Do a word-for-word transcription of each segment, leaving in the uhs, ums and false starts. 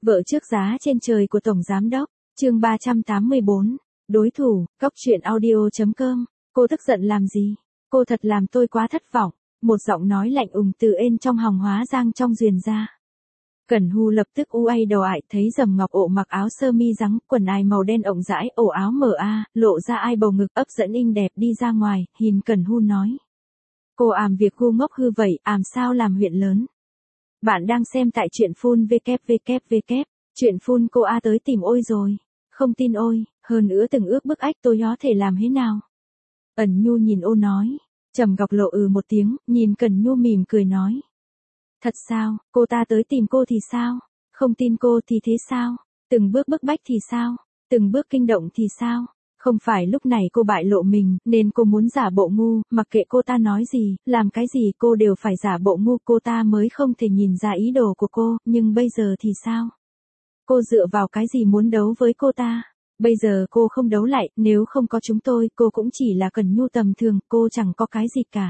Vợ trước giá trên trời của Tổng Giám Đốc, chương ba trăm tám mươi bốn, đối thủ, cóc truyện audio chấm com, cô tức giận làm gì? Cô thật làm tôi quá thất vọng, một giọng nói lạnh ùng từ ên trong hòng hóa giang trong duyên ra. Cẩn Hu lập tức u uây đầu ại thấy Dầm Ngọc Ộ mặc áo sơ mi trắng, quần ai màu đen rộng rãi, ổ áo mở a, lộ ra ai bầu ngực ấp dẫn inh đẹp đi ra ngoài, nhìn Cẩn Hu nói. Cô àm việc ngu ngốc hư vậy, àm sao làm huyện lớn. Bạn đang xem tại truyện phun www, truyện phun cô A tới tìm ôi rồi. Không tin ôi, hơn nữa từng ước bức ách tôi có thể làm thế nào. Ẩn Nhu nhìn ô nói. Trầm Ngọc Lộ ừ một tiếng, nhìn Cẩn Nhu mỉm cười nói. Thật sao, cô ta tới tìm cô thì sao? Không tin cô thì thế sao? Từng bước bức bách thì sao? Từng bước kinh động thì sao? Không phải lúc này cô bại lộ mình, nên cô muốn giả bộ ngu, mặc kệ cô ta nói gì, làm cái gì cô đều phải giả bộ ngu, cô ta mới không thể nhìn ra ý đồ của cô, nhưng bây giờ thì sao? Cô dựa vào cái gì muốn đấu với cô ta? Bây giờ cô không đấu lại, nếu không có chúng tôi, cô cũng chỉ là Cẩn Nhu tầm thường, cô chẳng có cái gì cả.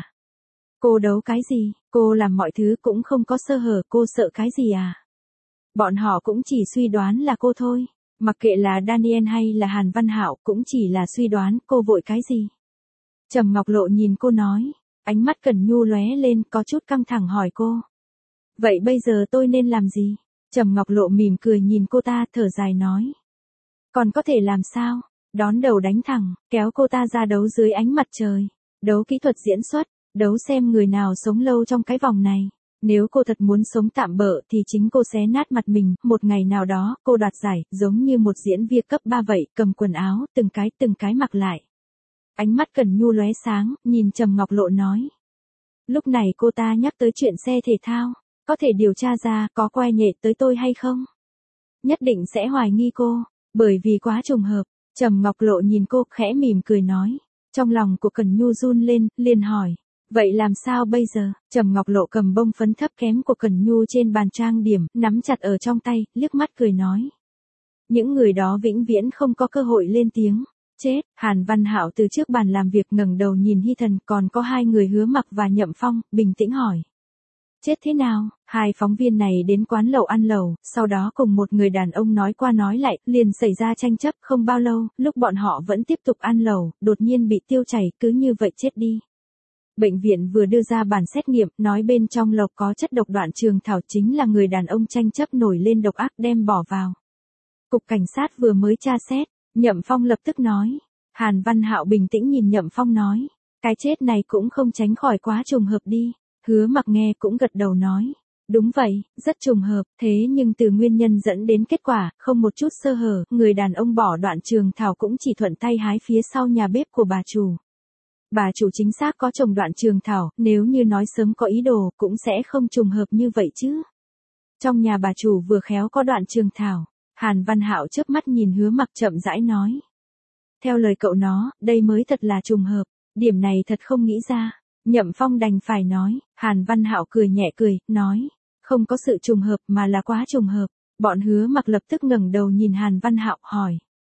Cô đấu cái gì, cô làm mọi thứ cũng không có sơ hở, cô sợ cái gì à? Bọn họ cũng chỉ suy đoán là cô thôi. Mặc kệ là Daniel hay là Hàn Văn Hạo cũng chỉ là suy đoán, cô vội cái gì? Trầm Ngọc Lộ nhìn cô nói, ánh mắt Cẩn Nhu lóe lên có chút căng thẳng hỏi cô. Vậy bây giờ tôi nên làm gì? Trầm Ngọc Lộ mỉm cười nhìn cô ta thở dài nói. Còn có thể làm sao? Đón đầu đánh thẳng, kéo cô ta ra đấu dưới ánh mặt trời. Đấu kỹ thuật diễn xuất, đấu xem người nào sống lâu trong cái vòng này. Nếu cô thật muốn sống tạm bợ thì chính cô xé nát mặt mình, một ngày nào đó, cô đoạt giải, giống như một diễn viên cấp ba vậy, cầm quần áo, từng cái từng cái mặc lại. Ánh mắt Cẩn Nhu lóe sáng, nhìn Trầm Ngọc Lộ nói. Lúc này cô ta nhắc tới chuyện xe thể thao, có thể điều tra ra có quay nhệ tới tôi hay không? Nhất định sẽ hoài nghi cô, bởi vì quá trùng hợp. Trầm Ngọc Lộ nhìn cô khẽ mỉm cười nói. Trong lòng của Cẩn Nhu run lên, liền hỏi. Vậy làm sao bây giờ? Trầm Ngọc Lộ cầm bông phấn thấp kém của Cẩn Nhu trên bàn trang điểm, nắm chặt ở trong tay, liếc mắt cười nói. Những người đó vĩnh viễn không có cơ hội lên tiếng. Chết, Hàn Văn Hạo từ trước bàn làm việc ngẩng đầu nhìn Hy Thần, còn có hai người Hứa Mặc và Nhậm Phong, bình tĩnh hỏi. Chết thế nào? Hai phóng viên này đến quán lẩu ăn lẩu, sau đó cùng một người đàn ông nói qua nói lại, liền xảy ra tranh chấp không bao lâu, lúc bọn họ vẫn tiếp tục ăn lẩu, đột nhiên bị tiêu chảy, cứ như vậy chết đi. Bệnh viện vừa đưa ra bản xét nghiệm, nói bên trong lộc có chất độc đoạn trường thảo, chính là người đàn ông tranh chấp nổi lên độc ác đem bỏ vào. Cục cảnh sát vừa mới tra xét, Nhậm Phong lập tức nói. Hàn Văn Hạo bình tĩnh nhìn Nhậm Phong nói. Cái chết này cũng không tránh khỏi quá trùng hợp đi. Hứa Mặc nghe cũng gật đầu nói. Đúng vậy, rất trùng hợp, thế nhưng từ nguyên nhân dẫn đến kết quả, không một chút sơ hở, người đàn ông bỏ đoạn trường thảo cũng chỉ thuận tay hái phía sau nhà bếp của bà chủ. Bà chủ chính xác có trồng đoạn trường thảo, nếu như nói sớm có ý đồ, cũng sẽ không trùng hợp như vậy chứ. Trong nhà bà chủ vừa khéo có đoạn trường thảo, Hàn Văn Hạo chớp mắt nhìn Hứa Mặc chậm rãi nói. Theo lời cậu nó, đây mới thật là trùng hợp, điểm này thật không nghĩ ra. Nhậm Phong đành phải nói, Hàn Văn Hạo cười nhẹ cười, nói, không có sự trùng hợp mà là quá trùng hợp. Bọn Hứa Mặc lập tức ngẩng đầu nhìn Hàn Văn Hạo hỏi.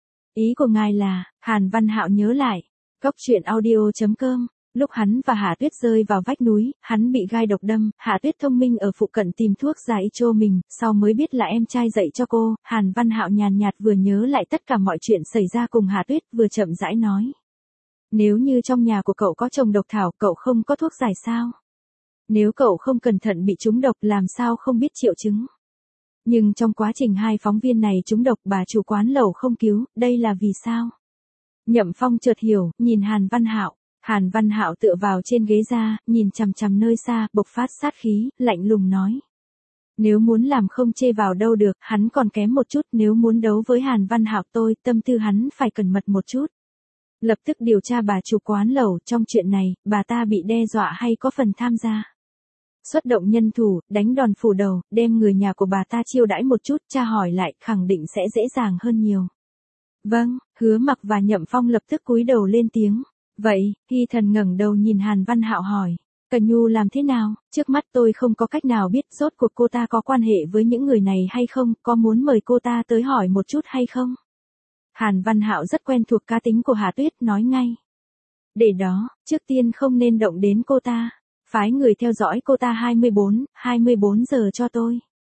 Ý của ngài là, Hàn Văn Hạo nhớ lại. Cóc truyện audio chấm com, lúc hắn và Hạ Tuyết rơi vào vách núi, hắn bị gai độc đâm, Hạ Tuyết thông minh ở phụ cận tìm thuốc giải cho mình, sau mới biết là em trai dạy cho cô, Hàn Văn Hạo nhàn nhạt vừa nhớ lại tất cả mọi chuyện xảy ra cùng Hạ Tuyết vừa chậm rãi nói. Nếu như trong nhà của cậu có trồng độc thảo, cậu không có thuốc giải sao? Nếu cậu không cẩn thận bị trúng độc làm sao không biết triệu chứng? Nhưng trong quá trình hai phóng viên này trúng độc bà chủ quán lẩu không cứu, đây là vì sao? Nhậm Phong chợt hiểu, nhìn Hàn Văn Hạo, Hàn Văn Hạo tựa vào trên ghế ra, nhìn chằm chằm nơi xa, bộc phát sát khí, lạnh lùng nói. Nếu muốn làm không chê vào đâu được, hắn còn kém một chút, nếu muốn đấu với Hàn Văn Hạo tôi, tâm tư hắn phải cẩn mật một chút. Lập tức điều tra bà chủ quán lẩu, trong chuyện này, bà ta bị đe dọa hay có phần tham gia. Xuất động nhân thủ, đánh đòn phủ đầu, đem người nhà của bà ta chiêu đãi một chút, tra hỏi lại, khẳng định sẽ dễ dàng hơn nhiều. Vâng, Hứa Mặc và Nhậm Phong lập tức cúi đầu lên tiếng. Vậy, Hy Thần ngẩng đầu nhìn Hàn Văn Hạo hỏi. Cẩn Nhu làm thế nào? Trước mắt tôi không có cách nào biết rốt cuộc cô ta có quan hệ với những người này hay không, có muốn mời cô ta tới hỏi một chút hay không? Hàn Văn Hạo rất quen thuộc cá tính của Hạ Tuyết, nói ngay. Để đó, trước tiên không nên động đến cô ta. Phái người theo dõi cô ta hai mươi bốn, hai mươi bốn giờ cho tôi.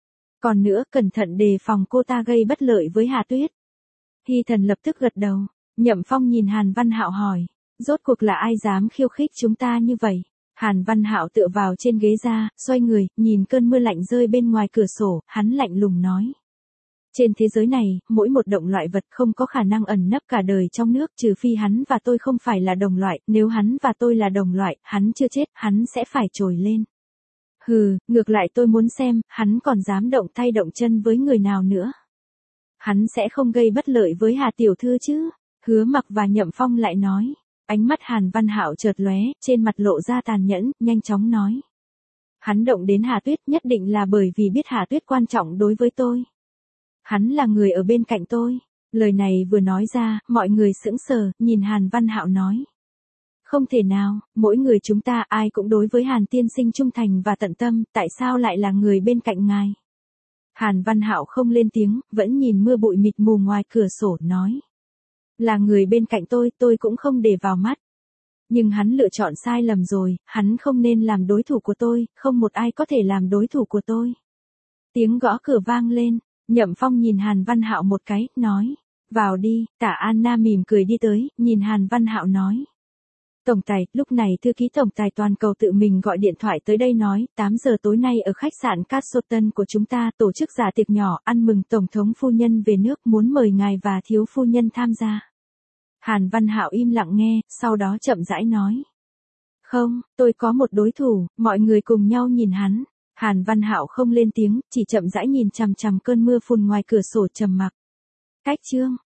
Còn nữa, cẩn thận đề phòng cô ta gây bất lợi với Hà Tuyết. Hy Thần lập tức gật đầu. Nhậm Phong nhìn Hàn Văn Hạo hỏi, rốt cuộc là ai dám khiêu khích chúng ta như vậy? Hàn Văn Hạo tựa vào trên ghế ra, xoay người, nhìn cơn mưa lạnh rơi bên ngoài cửa sổ, hắn lạnh lùng nói. Trên thế giới này, mỗi một động loại vật không có khả năng ẩn nấp cả đời trong nước, trừ phi hắn và tôi không phải là đồng loại, nếu hắn và tôi là đồng loại, hắn chưa chết, hắn sẽ phải trồi lên. Hừ, ngược lại tôi muốn xem, hắn còn dám động tay động chân với người nào nữa. Hắn sẽ không gây bất lợi với Hà tiểu thư chứ? Hứa Mặc và Nhậm Phong lại nói. Ánh mắt Hàn Văn Hạo chợt lóe, trên mặt lộ ra tàn nhẫn, nhanh chóng nói. Hắn động đến Hà Tuyết nhất định là bởi vì biết Hà Tuyết quan trọng đối với tôi. Hắn là người ở bên cạnh tôi. Lời này vừa nói ra, mọi người sững sờ, nhìn Hàn Văn Hạo nói. Không thể nào, mỗi người chúng ta ai cũng đối với Hàn tiên sinh trung thành và tận tâm, tại sao lại là người bên cạnh ngài? Hàn Văn Hạo không lên tiếng, vẫn nhìn mưa bụi mịt mù ngoài cửa sổ, nói. Là người bên cạnh tôi, tôi cũng không để vào mắt. Nhưng hắn lựa chọn sai lầm rồi, hắn không nên làm đối thủ của tôi, không một ai có thể làm đối thủ của tôi. Tiếng gõ cửa vang lên, Nhậm Phong nhìn Hàn Văn Hạo một cái, nói. Vào đi, Tả Anna mỉm cười đi tới, nhìn Hàn Văn Hạo nói. Tổng tài, lúc này thư ký tổng tài toàn cầu tự mình gọi điện thoại tới đây nói, tám giờ tối nay ở khách sạn Castleton của chúng ta tổ chức dạ tiệc nhỏ ăn mừng Tổng thống phu nhân về nước, muốn mời ngài và thiếu phu nhân tham gia. Hàn Văn Hạo im lặng nghe, sau đó chậm rãi nói. Không, tôi có một đối thủ, mọi người cùng nhau nhìn hắn. Hàn Văn Hạo không lên tiếng, chỉ chậm rãi nhìn chằm chằm cơn mưa phùn ngoài cửa sổ trầm mặc. Cách chương.